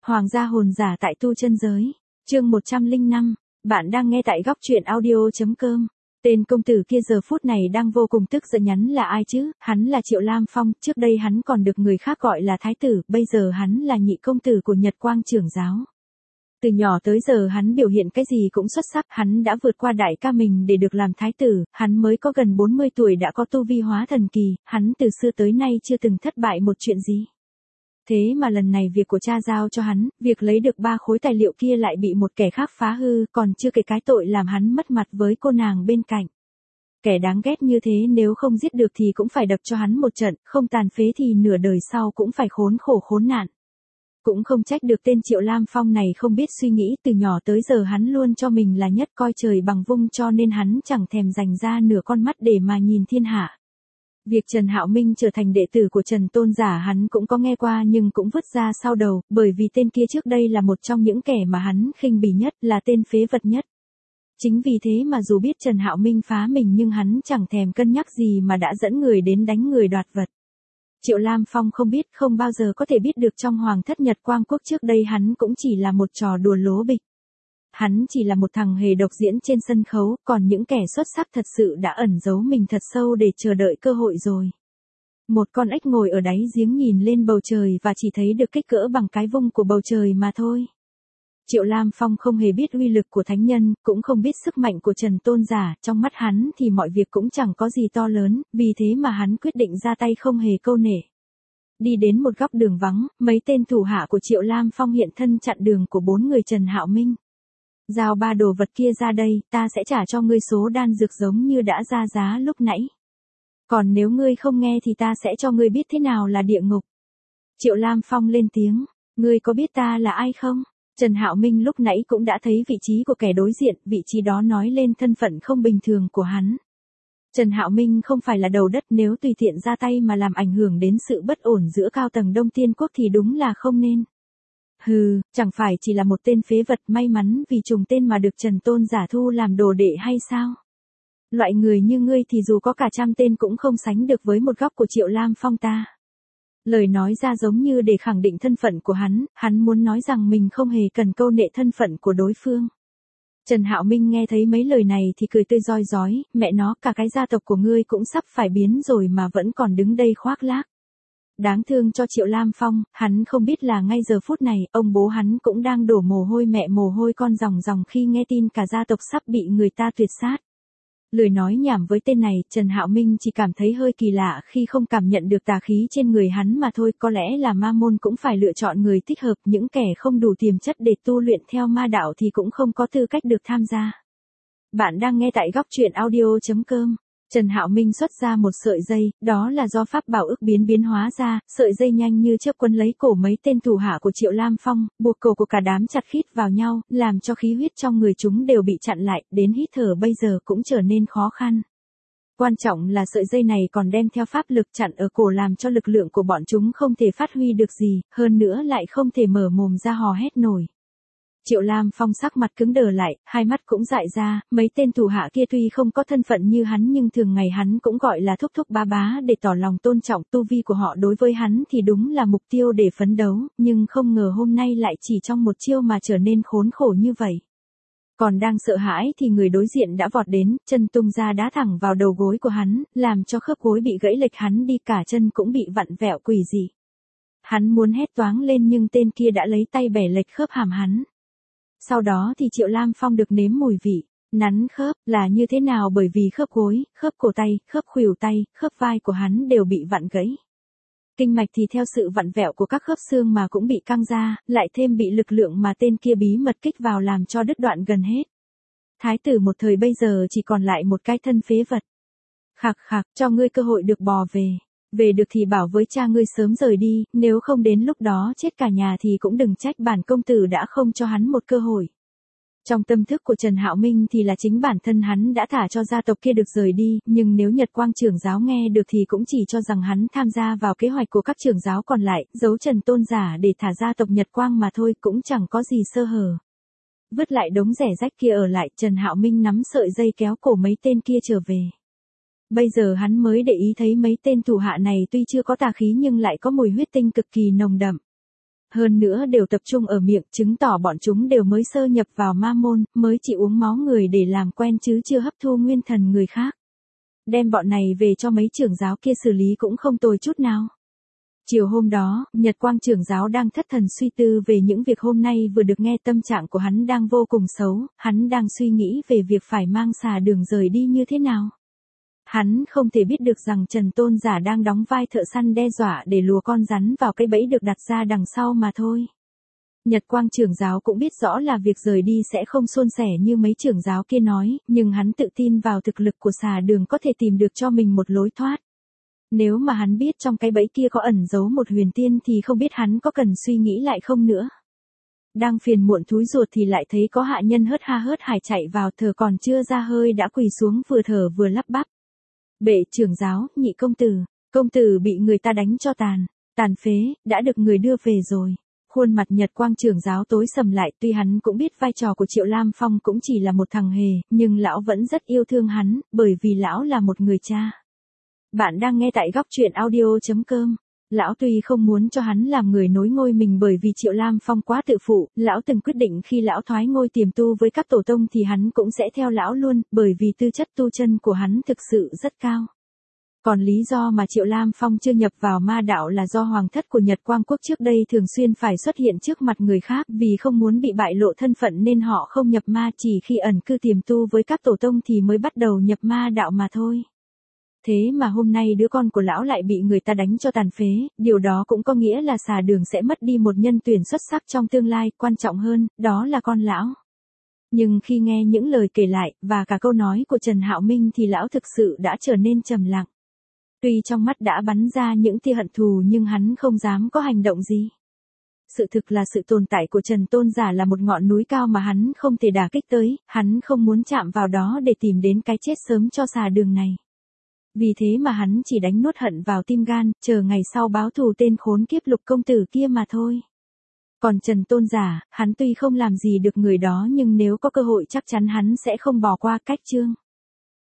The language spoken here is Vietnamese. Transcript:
Hoàng gia hồn giả tại tu chân giới. Chương 105. Bạn đang nghe tại góc truyện audio.com. Tên công tử kia giờ phút này đang vô cùng tức giận, nhắn là ai chứ? Hắn là Triệu Lam Phong, trước đây hắn còn được người khác gọi là thái tử, bây giờ hắn là nhị công tử của Nhật Quang trưởng giáo. Từ nhỏ tới giờ hắn biểu hiện cái gì cũng xuất sắc, hắn đã vượt qua đại ca mình để được làm thái tử, hắn mới có gần 40 tuổi đã có tu vi hóa thần kỳ, hắn từ xưa tới nay chưa từng thất bại một chuyện gì. Thế mà lần này việc của cha giao cho hắn, việc lấy được 3 khối tài liệu kia lại bị một kẻ khác phá hư, còn chưa kể cái tội làm hắn mất mặt với cô nàng bên cạnh. Kẻ đáng ghét như thế nếu không giết được thì cũng phải đập cho hắn một trận, không tàn phế thì nửa đời sau cũng phải khốn khổ khốn nạn. Cũng không trách được tên Triệu Lam Phong này không biết suy nghĩ, từ nhỏ tới giờ hắn luôn cho mình là nhất, coi trời bằng vung, cho nên hắn chẳng thèm dành ra nửa con mắt để mà nhìn thiên hạ. Việc Trần Hạo Minh trở thành đệ tử của Trần Tôn Giả hắn cũng có nghe qua nhưng cũng vứt ra sau đầu, bởi vì tên kia trước đây là một trong những kẻ mà hắn khinh bỉ nhất, là tên phế vật nhất. Chính vì thế mà dù biết Trần Hạo Minh phá mình nhưng hắn chẳng thèm cân nhắc gì mà đã dẫn người đến đánh người đoạt vật. Triệu Lam Phong không biết, không bao giờ có thể biết được trong Hoàng thất Nhật Quang Quốc trước đây hắn cũng chỉ là một trò đùa lố bịch. Hắn chỉ là một thằng hề độc diễn trên sân khấu, còn những kẻ xuất sắc thật sự đã ẩn giấu mình thật sâu để chờ đợi cơ hội rồi. Một con ếch ngồi ở đáy giếng nhìn lên bầu trời và chỉ thấy được kích cỡ bằng cái vung của bầu trời mà thôi. Triệu Lam Phong không hề biết uy lực của thánh nhân, cũng không biết sức mạnh của Trần Tôn Giả, trong mắt hắn thì mọi việc cũng chẳng có gì to lớn, vì thế mà hắn quyết định ra tay không hề câu nể. Đi đến một góc đường vắng, mấy tên thủ hạ của Triệu Lam Phong hiện thân chặn đường của 4 người Trần Hạo Minh. Giao 3 đồ vật kia ra đây, ta sẽ trả cho ngươi số đan dược giống như đã ra giá lúc nãy. Còn nếu ngươi không nghe thì ta sẽ cho ngươi biết thế nào là địa ngục. Triệu Lam Phong lên tiếng, ngươi có biết ta là ai không? Trần Hạo Minh lúc nãy cũng đã thấy vị trí của kẻ đối diện, vị trí đó nói lên thân phận không bình thường của hắn. Trần Hạo Minh không phải là đầu đất, nếu tùy tiện ra tay mà làm ảnh hưởng đến sự bất ổn giữa cao tầng Đông Tiên Quốc thì đúng là không nên. Hừ, chẳng phải chỉ là một tên phế vật, may mắn vì trùng tên mà được Trần Tôn Giả thu làm đồ đệ hay sao? Loại người như ngươi thì dù có cả 100 tên cũng không sánh được với một góc của Triệu Lam Phong ta. Lời nói ra giống như để khẳng định thân phận của hắn muốn nói rằng mình không hề cần câu nệ thân phận của đối phương. Trần Hạo Minh nghe thấy mấy lời này thì cười tươi rói rói, mẹ nó, cả cái gia tộc của ngươi cũng sắp phải biến rồi mà vẫn còn đứng đây khoác lác. Đáng thương cho Triệu Lam Phong, hắn không biết là ngay giờ phút này, ông bố hắn cũng đang đổ mồ hôi mẹ mồ hôi con ròng ròng khi nghe tin cả gia tộc sắp bị người ta tuyệt sát. Lời nói nhảm với tên này, Trần Hạo Minh chỉ cảm thấy hơi kỳ lạ khi không cảm nhận được tà khí trên người hắn mà thôi, có lẽ là ma môn cũng phải lựa chọn người thích hợp, những kẻ không đủ tiềm chất để tu luyện theo ma đạo thì cũng không có tư cách được tham gia. Bạn đang nghe tại góc truyện audio.com. Trần Hạo Minh xuất ra một sợi dây, đó là do pháp bảo ức biến hóa ra, sợi dây nhanh như chớp quấn lấy cổ mấy tên thủ hạ của Triệu Lam Phong, buộc cổ của cả đám chặt khít vào nhau, làm cho khí huyết trong người chúng đều bị chặn lại, đến hít thở bây giờ cũng trở nên khó khăn. Quan trọng là sợi dây này còn đem theo pháp lực chặn ở cổ làm cho lực lượng của bọn chúng không thể phát huy được gì, hơn nữa lại không thể mở mồm ra hò hét nổi. Triệu Lam Phong sắc mặt cứng đờ lại, hai mắt cũng dại ra, mấy tên thủ hạ kia tuy không có thân phận như hắn nhưng thường ngày hắn cũng gọi là thúc thúc bá bá để tỏ lòng tôn trọng, tu vi của họ đối với hắn thì đúng là mục tiêu để phấn đấu, nhưng không ngờ hôm nay lại chỉ trong một chiêu mà trở nên khốn khổ như vậy. Còn đang sợ hãi thì người đối diện đã vọt đến, chân tung ra đá thẳng vào đầu gối của hắn, làm cho khớp gối bị gãy lệch, hắn đi cả chân cũng bị vặn vẹo quỷ dị. Hắn muốn hét toáng lên nhưng tên kia đã lấy tay bẻ lệch khớp hàm hắn. Sau đó thì Triệu Lam Phong được nếm mùi vị, nắn khớp, là như thế nào, bởi vì khớp gối, khớp cổ tay, khớp khuỷu tay, khớp vai của hắn đều bị vặn gãy. Kinh mạch thì theo sự vặn vẹo của các khớp xương mà cũng bị căng ra, lại thêm bị lực lượng mà tên kia bí mật kích vào làm cho đứt đoạn gần hết. Thái tử một thời bây giờ chỉ còn lại một cái thân phế vật. Khạc khạc, cho ngươi cơ hội được bò về. Về được thì bảo với cha ngươi sớm rời đi, nếu không đến lúc đó chết cả nhà thì cũng đừng trách bản công tử đã không cho hắn một cơ hội. Trong tâm thức của Trần Hạo Minh thì là chính bản thân hắn đã thả cho gia tộc kia được rời đi, nhưng nếu Nhật Quang trưởng giáo nghe được thì cũng chỉ cho rằng hắn tham gia vào kế hoạch của các trưởng giáo còn lại, giấu Trần Tôn Giả để thả gia tộc Nhật Quang mà thôi, cũng chẳng có gì sơ hở. Vứt lại đống rẻ rách kia ở lại, Trần Hạo Minh nắm sợi dây kéo cổ mấy tên kia trở về. Bây giờ hắn mới để ý thấy mấy tên thủ hạ này tuy chưa có tà khí nhưng lại có mùi huyết tinh cực kỳ nồng đậm. Hơn nữa đều tập trung ở miệng, chứng tỏ bọn chúng đều mới sơ nhập vào ma môn, mới chỉ uống máu người để làm quen chứ chưa hấp thu nguyên thần người khác. Đem bọn này về cho mấy trưởng giáo kia xử lý cũng không tồi chút nào. Chiều hôm đó, Nhật Quang trưởng giáo đang thất thần suy tư về những việc hôm nay vừa được nghe, tâm trạng của hắn đang vô cùng xấu, hắn đang suy nghĩ về việc phải mang xà đường rời đi như thế nào. Hắn không thể biết được rằng Trần Tôn Giả đang đóng vai thợ săn đe dọa để lùa con rắn vào cái bẫy được đặt ra đằng sau mà thôi. Nhật Quang trưởng giáo cũng biết rõ là việc rời đi sẽ không suôn sẻ như mấy trưởng giáo kia nói, nhưng hắn tự tin vào thực lực của xà đường có thể tìm được cho mình một lối thoát. Nếu mà hắn biết trong cái bẫy kia có ẩn giấu một huyền tiên thì không biết hắn có cần suy nghĩ lại không nữa. Đang phiền muộn thúi ruột thì lại thấy có hạ nhân hớt ha hớt hải chạy vào, thở còn chưa ra hơi đã quỳ xuống vừa thở vừa lắp bắp. Bệ trưởng giáo, nhị công tử bị người ta đánh cho tàn phế, đã được người đưa về rồi. Khuôn mặt Nhật Quang trưởng giáo tối sầm lại, tuy hắn cũng biết vai trò của Triệu Lam Phong cũng chỉ là một thằng hề, nhưng lão vẫn rất yêu thương hắn, bởi vì lão là một người cha. Bạn đang nghe tại góc truyện audio.com. Lão tuy không muốn cho hắn làm người nối ngôi mình bởi vì Triệu Lam Phong quá tự phụ, lão từng quyết định khi lão thoái ngôi tiềm tu với các tổ tông thì hắn cũng sẽ theo lão luôn, bởi vì tư chất tu chân của hắn thực sự rất cao. Còn lý do mà Triệu Lam Phong chưa nhập vào ma đạo là do hoàng thất của Nhật Quang Quốc trước đây thường xuyên phải xuất hiện trước mặt người khác vì không muốn bị bại lộ thân phận nên họ không nhập ma, chỉ khi ẩn cư tiềm tu với các tổ tông thì mới bắt đầu nhập ma đạo mà thôi. Thế mà hôm nay đứa con của lão lại bị người ta đánh cho tàn phế, điều đó cũng có nghĩa là xà đường sẽ mất đi một nhân tuyển xuất sắc trong tương lai, quan trọng hơn, đó là con lão. Nhưng khi nghe những lời kể lại, và cả câu nói của Trần Hạo Minh thì lão thực sự đã trở nên trầm lặng. Tuy trong mắt đã bắn ra những tia hận thù nhưng hắn không dám có hành động gì. Sự thực là sự tồn tại của Trần Tôn Giả là một ngọn núi cao mà hắn không thể đả kích tới, hắn không muốn chạm vào đó để tìm đến cái chết sớm cho xà đường này. Vì thế mà hắn chỉ đánh nuốt hận vào tim gan, chờ ngày sau báo thù tên khốn kiếp Lục công tử kia mà thôi. Còn Trần Tôn Giả, hắn tuy không làm gì được người đó nhưng nếu có cơ hội chắc chắn hắn sẽ không bỏ qua. Cách chương